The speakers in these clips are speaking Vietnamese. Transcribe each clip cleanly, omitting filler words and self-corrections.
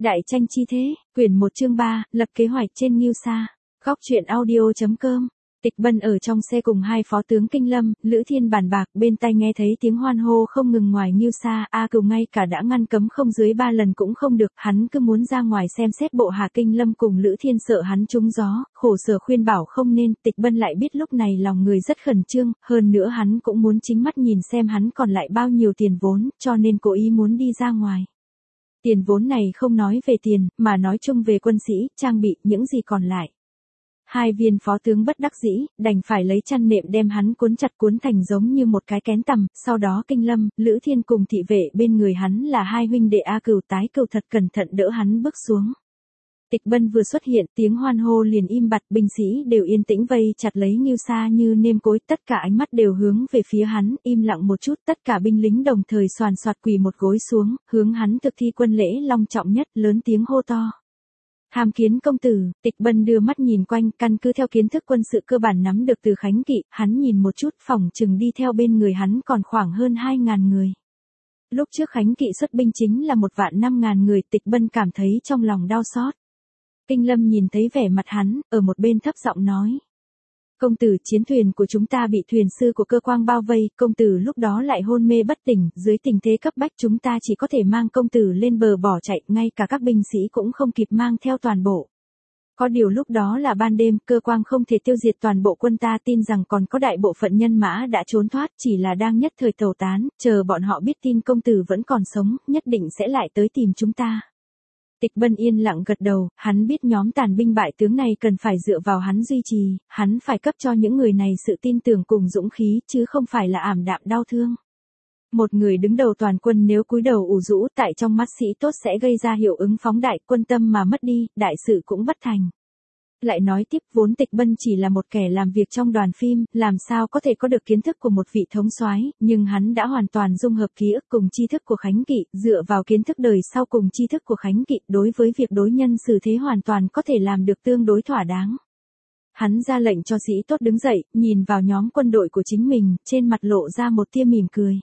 Đại tranh chi thế, quyển 1 chương 3, lập kế hoạch trên Ngưu Sa. Góc truyện audio.com. Tịch Bân ở trong xe cùng hai phó tướng Kinh Lâm, Lữ Thiên bàn bạc, bên tai nghe thấy tiếng hoan hô không ngừng ngoài Ngưu Sa. A Cửu ngay cả đã ngăn cấm không dưới 3 lần cũng không được, hắn cứ muốn ra ngoài xem xét bộ hạ. Kinh Lâm cùng Lữ Thiên sợ hắn trúng gió, khổ sở khuyên bảo không nên. Tịch Bân lại biết lúc này lòng người rất khẩn trương, hơn nữa hắn cũng muốn chính mắt nhìn xem hắn còn lại bao nhiêu tiền vốn, cho nên cố ý muốn đi ra ngoài. Tiền vốn này không nói về tiền, mà nói chung về quân sĩ, trang bị, những gì còn lại. Hai viên phó tướng bất đắc dĩ, đành phải lấy chăn nệm đem hắn cuốn chặt cuốn thành giống như một cái kén tằm, sau đó Kinh Lâm, Lữ Thiên cùng thị vệ bên người hắn là hai huynh đệ A Cửu Tái Cửu thật cẩn thận đỡ hắn bước xuống. Tịch Bân vừa xuất hiện, tiếng hoan hô liền im bặt, binh sĩ đều yên tĩnh vây chặt lấy Ngưu Sa như nêm cối, tất cả ánh mắt đều hướng về phía hắn, im lặng một chút, tất cả binh lính đồng thời xoàn xoạt quỳ một gối xuống, hướng hắn thực thi quân lễ long trọng nhất, lớn tiếng hô to. Tham kiến công tử. Tịch Bân đưa mắt nhìn quanh, căn cứ theo kiến thức quân sự cơ bản nắm được từ Khánh Kỵ, hắn nhìn một chút, phỏng chừng đi theo bên người hắn còn khoảng hơn 2.000 người. Lúc trước Khánh Kỵ xuất binh chính là 1.500.000 người, Tịch Bân cảm thấy trong lòng đau xót. Kinh Lâm nhìn thấy vẻ mặt hắn, ở một bên thấp giọng nói. Công tử, chiến thuyền của chúng ta bị thuyền sư của cơ quan bao vây, công tử lúc đó lại hôn mê bất tỉnh, dưới tình thế cấp bách chúng ta chỉ có thể mang công tử lên bờ bỏ chạy, ngay cả các binh sĩ cũng không kịp mang theo toàn bộ. Có điều lúc đó là ban đêm, cơ quan không thể tiêu diệt toàn bộ quân ta, tin rằng còn có đại bộ phận nhân mã đã trốn thoát, chỉ là đang nhất thời tẩu tán, chờ bọn họ biết tin công tử vẫn còn sống, nhất định sẽ lại tới tìm chúng ta. Tịch Bân yên lặng gật đầu, hắn biết nhóm tàn binh bại tướng này cần phải dựa vào hắn duy trì, hắn phải cấp cho những người này sự tin tưởng cùng dũng khí, chứ không phải là ảm đạm đau thương. Một người đứng đầu toàn quân nếu cúi đầu ủ rũ tại trong mắt sĩ tốt sẽ gây ra hiệu ứng phóng đại, quân tâm mà mất đi, đại sự cũng bất thành. Lại nói tiếp, vốn Tịch Bân chỉ là một kẻ làm việc trong đoàn phim, làm sao có thể có được kiến thức của một vị thống soái, nhưng hắn đã hoàn toàn dung hợp ký ức cùng tri thức của Khánh Kỵ, dựa vào kiến thức đời sau cùng tri thức của Khánh Kỵ, đối với việc đối nhân xử thế hoàn toàn có thể làm được tương đối thỏa đáng. Hắn ra lệnh cho sĩ tốt đứng dậy, nhìn vào nhóm quân đội của chính mình, trên mặt lộ ra một tia mỉm cười.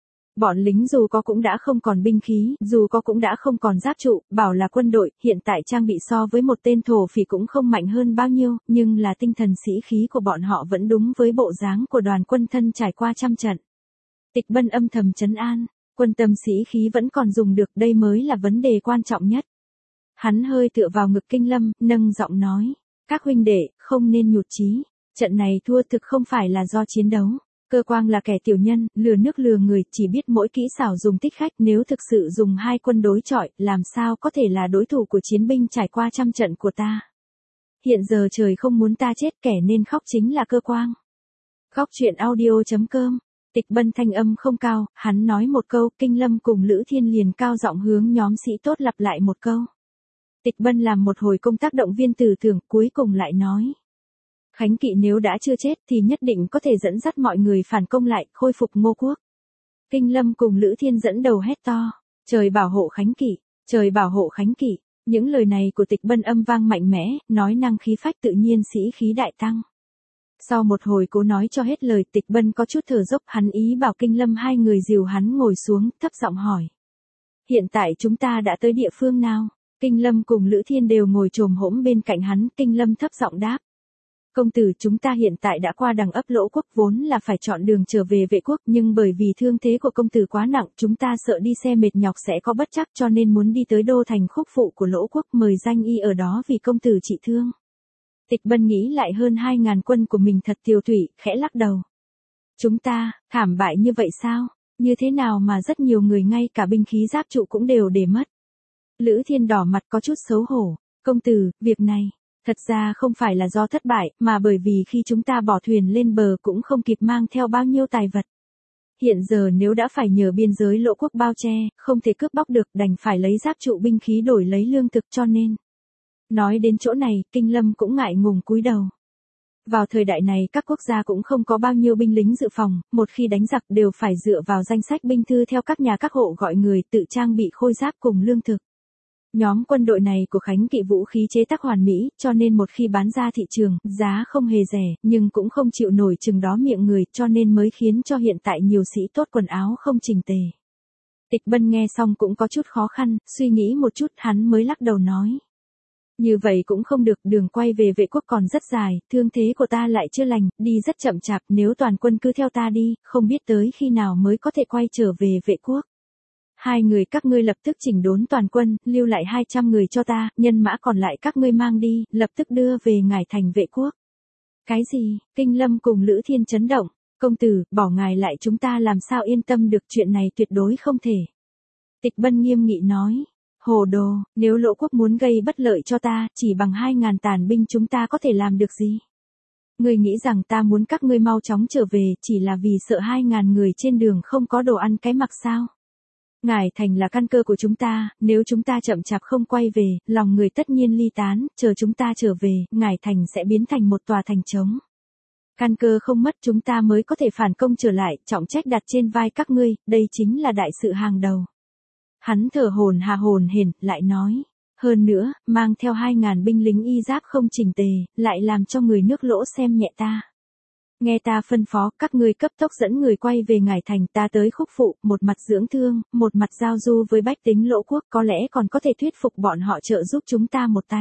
Bọn lính dù có cũng đã không còn binh khí, dù có cũng đã không còn giáp trụ, bảo là quân đội, hiện tại trang bị so với một tên thổ phỉ cũng không mạnh hơn bao nhiêu, nhưng là tinh thần sĩ khí của bọn họ vẫn đúng với bộ dáng của đoàn quân thân trải qua trăm trận. Tịch Bân âm thầm trấn an, quân tâm sĩ khí vẫn còn dùng được, đây mới là vấn đề quan trọng nhất. Hắn hơi tựa vào ngực Kinh Lâm, nâng giọng nói, các huynh đệ, không nên nhụt chí, trận này thua thực không phải là do chiến đấu. Cơ quan là kẻ tiểu nhân, lừa nước lừa người, chỉ biết mỗi kỹ xảo dùng tích khách, nếu thực sự dùng hai quân đối chọi, làm sao có thể là đối thủ của chiến binh trải qua trăm trận của ta. Hiện giờ trời không muốn ta chết, kẻ nên khóc chính là cơ quan. Góc truyện audio.com. Tịch Bân thanh âm không cao, hắn nói một câu, Kinh Lâm cùng Lữ Thiên liền cao giọng hướng nhóm sĩ tốt lặp lại một câu. Tịch Bân làm một hồi công tác động viên tư tưởng, cuối cùng lại nói. Khánh Kỵ nếu đã chưa chết thì nhất định có thể dẫn dắt mọi người phản công lại, khôi phục Ngô quốc. Kinh Lâm cùng Lữ Thiên dẫn đầu hét to, trời bảo hộ Khánh Kỵ, trời bảo hộ Khánh Kỵ. Những lời này của Tịch Bân âm vang mạnh mẽ, nói năng khí phách tự nhiên sĩ khí đại tăng. Sau một hồi cố nói cho hết lời, Tịch Bân có chút thở dốc, hắn ý bảo Kinh Lâm hai người dìu hắn ngồi xuống, thấp giọng hỏi. Hiện tại chúng ta đã tới địa phương nào? Kinh Lâm cùng Lữ Thiên đều ngồi chồm hổm bên cạnh hắn, Kinh Lâm thấp giọng đáp. Công tử, chúng ta hiện tại đã qua đằng ấp Lỗ quốc, vốn là phải chọn đường trở về Vệ quốc, nhưng bởi vì thương thế của công tử quá nặng, chúng ta sợ đi xe mệt nhọc sẽ có bất trắc, cho nên muốn đi tới đô thành Khúc Phụ của Lỗ quốc, mời danh y ở đó vì công tử trị thương. Tịch Bân nghĩ lại hơn 2.000 quân của mình thật tiều tụy, khẽ lắc đầu. Chúng ta, thảm bại như vậy sao? Như thế nào mà rất nhiều người ngay cả binh khí giáp trụ cũng đều để mất? Lữ Thiên đỏ mặt có chút xấu hổ. Công tử, việc này thật ra không phải là do thất bại, mà bởi vì khi chúng ta bỏ thuyền lên bờ cũng không kịp mang theo bao nhiêu tài vật. Hiện giờ nếu đã phải nhờ biên giới Lỗ quốc bao che, không thể cướp bóc được, đành phải lấy giáp trụ binh khí đổi lấy lương thực, cho nên. Nói đến chỗ này, Kinh Lâm cũng ngại ngùng cúi đầu. Vào thời đại này các quốc gia cũng không có bao nhiêu binh lính dự phòng, một khi đánh giặc đều phải dựa vào danh sách binh thư theo các nhà các hộ gọi người tự trang bị khôi giáp cùng lương thực. Nhóm quân đội này của Khánh Kỵ vũ khí chế tác hoàn mỹ, cho nên một khi bán ra thị trường, giá không hề rẻ, nhưng cũng không chịu nổi chừng đó miệng người, cho nên mới khiến cho hiện tại nhiều sĩ tốt quần áo không chỉnh tề. Tịch Bân nghe xong cũng có chút khó khăn, suy nghĩ một chút hắn mới lắc đầu nói. Như vậy cũng không được, đường quay về Vệ quốc còn rất dài, thương thế của ta lại chưa lành, đi rất chậm chạp, nếu toàn quân cứ theo ta đi, không biết tới khi nào mới có thể quay trở về Vệ quốc. Hai người các ngươi lập tức chỉnh đốn toàn quân, lưu lại 200 người cho ta, nhân mã còn lại các ngươi mang đi, lập tức đưa về ngài thành Vệ quốc. Cái gì? Kinh Lâm cùng Lữ Thiên chấn động. Công tử, bỏ ngài lại chúng ta làm sao yên tâm được, chuyện này tuyệt đối không thể. Tịch Bân nghiêm nghị nói. Hồ đồ, nếu Lỗ quốc muốn gây bất lợi cho ta, chỉ bằng 2.000 tàn binh chúng ta có thể làm được gì? Ngươi nghĩ rằng ta muốn các ngươi mau chóng trở về, chỉ là vì sợ 2.000 người trên đường không có đồ ăn cái mặc sao? Ngải thành là căn cơ của chúng ta, nếu chúng ta chậm chạp không quay về, lòng người tất nhiên ly tán, chờ chúng ta trở về, Ngải thành sẽ biến thành một tòa thành trống. Căn cơ không mất chúng ta mới có thể phản công trở lại, trọng trách đặt trên vai các ngươi, đây chính là đại sự hàng đầu. Hắn thở hổn hển, lại nói. Hơn nữa, mang theo 2.000 binh lính y giáp không chỉnh tề, lại làm cho người nước Lỗ xem nhẹ ta. Nghe ta phân phó, các ngươi cấp tốc dẫn người quay về ngải thành, ta tới Khúc Phụ, một mặt dưỡng thương, một mặt giao du với bách tính Lỗ quốc, có lẽ còn có thể thuyết phục bọn họ trợ giúp chúng ta một tay.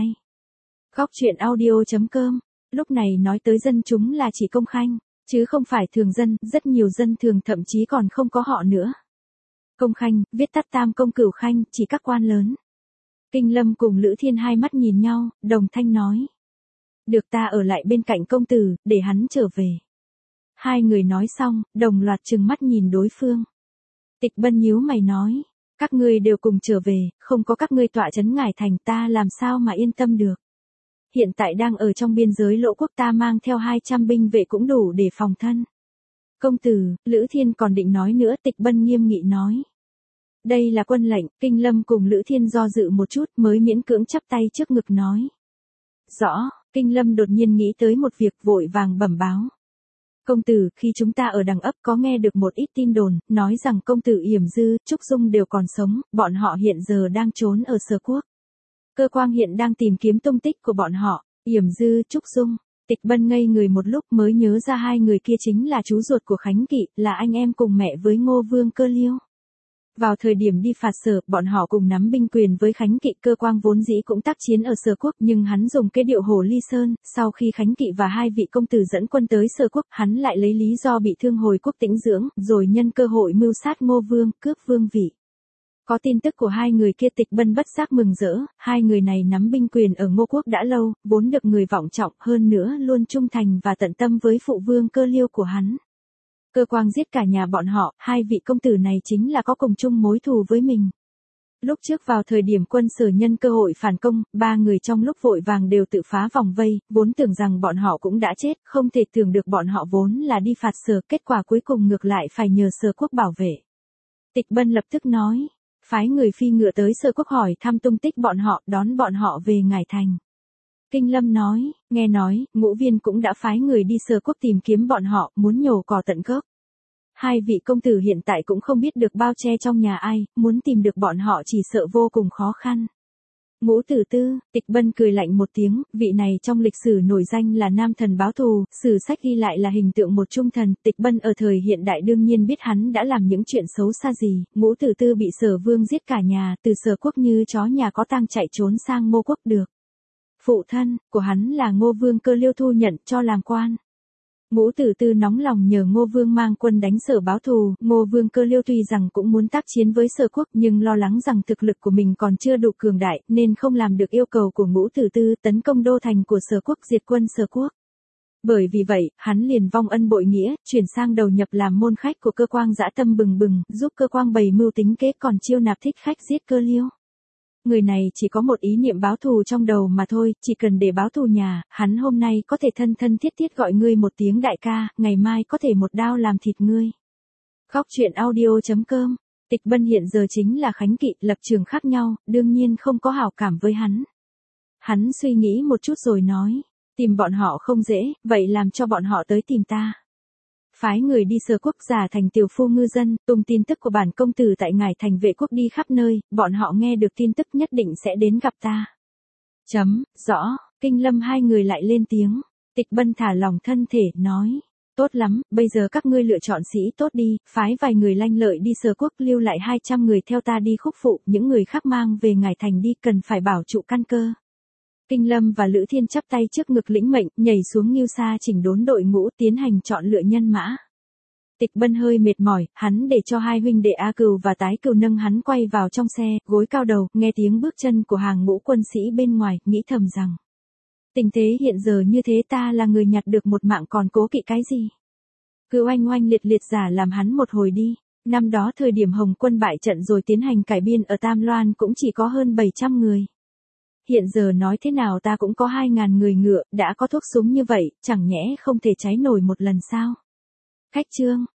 Góc truyện audio.com. Lúc này nói tới dân chúng là chỉ Công Khanh, chứ không phải thường dân, rất nhiều dân thường thậm chí còn không có họ nữa. Công Khanh, viết tắt Tam Công Cửu Khanh, chỉ các quan lớn. Kinh Lâm cùng Lữ Thiên hai mắt nhìn nhau, đồng thanh nói. Được, ta ở lại bên cạnh công tử, để hắn trở về. Hai người nói xong, đồng loạt trừng mắt nhìn đối phương. Tịch Bân nhíu mày nói. Các ngươi đều cùng trở về, không có các ngươi tọa trấn ngải thành, ta làm sao mà yên tâm được. Hiện tại đang ở trong biên giới Lỗ quốc, ta mang theo 200 binh vệ cũng đủ để phòng thân. Công tử, Lữ Thiên còn định nói nữa, Tịch Bân nghiêm nghị nói. Đây là quân lệnh, Kinh Lâm cùng Lữ Thiên do dự một chút mới miễn cưỡng chắp tay trước ngực nói. Rõ, Kinh Lâm đột nhiên nghĩ tới một việc, vội vàng bẩm báo. Công tử, khi chúng ta ở Đằng Ấp có nghe được một ít tin đồn, nói rằng công tử Yểm Dư, Trúc Dung đều còn sống, bọn họ hiện giờ đang trốn ở Sở Quốc. Cơ quan hiện đang tìm kiếm tung tích của bọn họ, Yểm Dư, Trúc Dung. Tịch Bân ngây người một lúc mới nhớ ra hai người kia chính là chú ruột của Khánh Kỵ, là anh em cùng mẹ với Ngô Vương Cơ Liêu. Vào thời điểm đi phạt Sở, bọn họ cùng nắm binh quyền với Khánh Kỵ, Cơ Quang vốn dĩ cũng tác chiến ở Sở Quốc, nhưng hắn dùng cái điệu Hồ Ly Sơn, sau khi Khánh Kỵ và hai vị công tử dẫn quân tới Sở Quốc, hắn lại lấy lý do bị thương hồi quốc tĩnh dưỡng, rồi nhân cơ hội mưu sát Ngô Vương, cướp vương vị. Có tin tức của hai người kia, Tịch Bân bất giác mừng rỡ, hai người này nắm binh quyền ở Ngô quốc đã lâu, vốn được người vọng trọng, hơn nữa luôn trung thành và tận tâm với phụ vương Cơ Liêu của hắn. Cơ Quang giết cả nhà bọn họ, hai vị công tử này chính là có cùng chung mối thù với mình. Lúc trước vào thời điểm quân Sở nhân cơ hội phản công, ba người trong lúc vội vàng đều tự phá vòng vây, vốn tưởng rằng bọn họ cũng đã chết, không thể tưởng được bọn họ vốn là đi phạt Sở, kết quả cuối cùng ngược lại phải nhờ Sở Quốc bảo vệ. Tịch Bân lập tức nói. Phái người phi ngựa tới Sở Quốc hỏi thăm tung tích bọn họ, đón bọn họ về ngải thành. Kinh Lâm nói, nghe nói, Ngũ Viên cũng đã phái người đi Sở Quốc tìm kiếm bọn họ, muốn nhổ cỏ tận gốc. Hai vị công tử hiện tại cũng không biết được bao che trong nhà ai, muốn tìm được bọn họ chỉ sợ vô cùng khó khăn. Ngũ Tử Tư, Tịch Bân cười lạnh một tiếng, vị này trong lịch sử nổi danh là nam thần báo thù, sử sách ghi lại là hình tượng một trung thần, Tịch Bân ở thời hiện đại đương nhiên biết hắn đã làm những chuyện xấu xa gì, Ngũ Tử Tư bị Sở Vương giết cả nhà, từ Sở Quốc như chó nhà có tang chạy trốn sang Ngô quốc được. Phụ thân của hắn là Ngô Vương Cơ Liêu thu nhận cho làm quan. Ngũ Tử Tư nóng lòng nhờ Ngô Vương mang quân đánh Sở báo thù, Ngô Vương Cơ Liêu tuy rằng cũng muốn tác chiến với Sở Quốc nhưng lo lắng rằng thực lực của mình còn chưa đủ cường đại nên không làm được yêu cầu của Ngũ Tử Tư tấn công đô thành của Sở Quốc, diệt quân Sở Quốc. Bởi vì vậy, hắn liền vong ân bội nghĩa, chuyển sang đầu nhập làm môn khách của Cơ Quang, dã tâm bừng bừng, giúp Cơ Quang bày mưu tính kế, còn chiêu nạp thích khách giết Cơ Liêu. Người này chỉ có một ý niệm báo thù trong đầu mà thôi, chỉ cần để báo thù nhà, hắn hôm nay có thể thân thân thiết thiết gọi ngươi một tiếng đại ca, ngày mai có thể một đao làm thịt ngươi. Góc truyện audio.com. Tịch Bân hiện giờ chính là Khánh Kỵ, lập trường khác nhau, đương nhiên không có hảo cảm với hắn. Hắn suy nghĩ một chút rồi nói, tìm bọn họ không dễ, vậy làm cho bọn họ tới tìm ta. Phái người đi Sở Quốc giả thành tiểu phu ngư dân, tung tin tức của bản công tử tại ngải thành Vệ quốc đi khắp nơi, bọn họ nghe được tin tức nhất định sẽ đến gặp ta. Rõ, Kinh Lâm hai người lại lên tiếng, Tịch Bân thả lòng thân thể, nói. Tốt lắm, bây giờ các ngươi lựa chọn sĩ tốt đi, phái vài người lanh lợi đi Sở Quốc, lưu lại 200 người theo ta đi Khúc Phụ, những người khác mang về Ngải Thành đi, cần phải bảo trụ căn cơ. Kinh Lâm và Lữ Thiên chắp tay trước ngực lĩnh mệnh, nhảy xuống Ngưu Sa chỉnh đốn đội ngũ, tiến hành chọn lựa nhân mã. Tịch Bân hơi mệt mỏi, hắn để cho hai huynh đệ A Cừu và Tái Cừu nâng hắn quay vào trong xe, gối cao đầu, nghe tiếng bước chân của hàng ngũ quân sĩ bên ngoài, nghĩ thầm rằng: tình thế hiện giờ như thế, ta là người nhặt được một mạng còn cố kỵ cái gì? Cứ oanh oanh liệt liệt giả làm hắn một hồi đi. Năm đó thời điểm Hồng quân bại trận rồi tiến hành cải biên ở Tam Loan cũng chỉ có hơn 700 người. Hiện giờ nói thế nào ta cũng có 2.000 người ngựa, đã có thuốc súng như vậy, chẳng nhẽ không thể cháy nổi một lần sao? Khách Trương,